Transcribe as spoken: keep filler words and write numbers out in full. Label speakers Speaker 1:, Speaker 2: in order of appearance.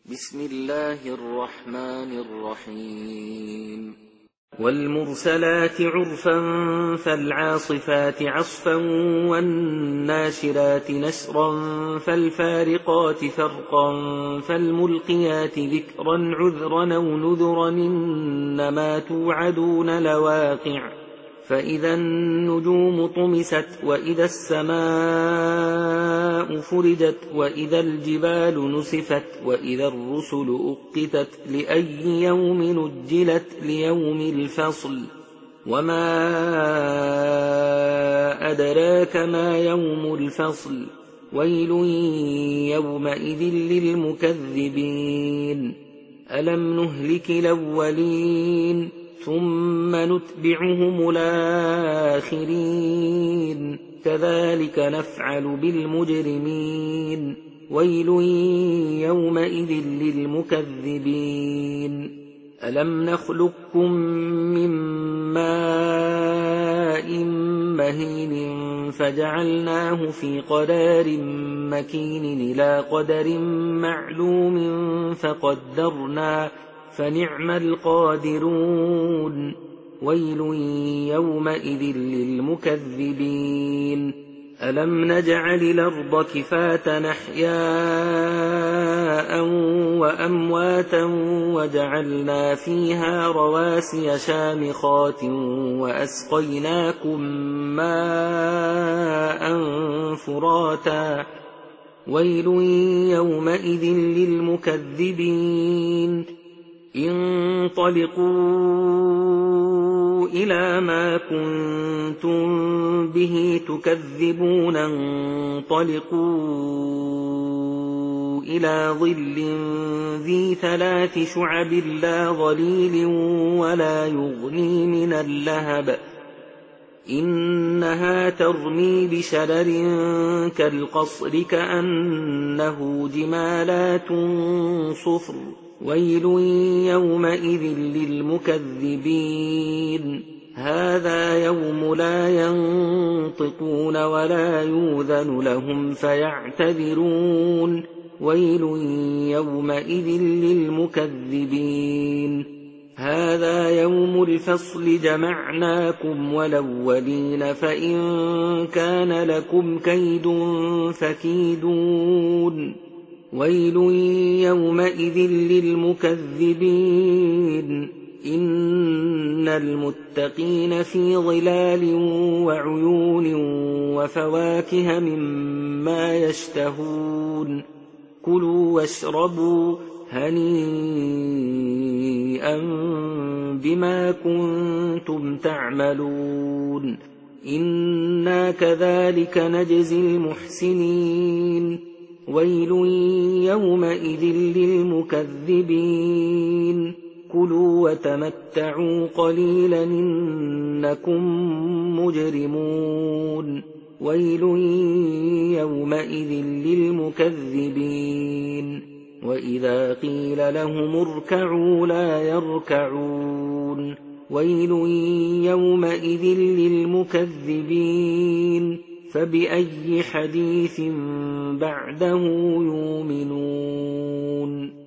Speaker 1: بسم الله الرحمن الرحيم والمرسلات عرفا فالعاصفات عصفا والناشرات نشرا فالفارقات فرقا فالملقيات ذكرا عذرا أو نذرا إنما توعدون لواقع فإذا النجوم طمست وإذا السماء فرجت وإذا الجبال نسفت وإذا الرسل أقتت لأي يوم نجلت ليوم الفصل وما أدراك ما يوم الفصل ويل يومئذ للمكذبين ألم نهلك الأولين ثم نتبعهم الآخرين كذلك نفعل بالمجرمين ويل يومئذ للمكذبين ألم نخلقكم من ماء مهين فجعلناه في قرار مكين إلى قدر معلوم فقدرنا فنعم القادرون ويل يومئذ للمكذبين ألم نجعل الأرض كفاة أحياء وأمواتا وجعلنا فيها رواسي شامخات وأسقيناكم ماء فراتا ويل يومئذ للمكذبين انطلقوا إلى ما كنتم به تكذبون انطلقوا إلى ظل ذي ثلاث شعب لا ظليل ولا يغني من اللهب إنها ترمي بشرر كالقصر كأنه جمالات صفر ويل يومئذ للمكذبين هذا يوم لا ينطقون ولا يؤذن لهم فيعتذرون ويل يومئذ للمكذبين هذا يوم الفصل جمعناكم والأولين فإن كان لكم كيد فكيدون ويل يومئذ للمكذبين إن المتقين في ظلال وعيون وفواكه مما يشتهون كلوا واشربوا هنيئا بما كنتم تعملون إنا كذلك نجزي المحسنين ويل يومئذ للمكذبين كلوا وتمتعوا قليلا إنكم مجرمون ويل يومئذ للمكذبين وإذا قيل لهم اركعوا لا يركعون ويل يومئذ للمكذبين فبأي حديث بعده يؤمنون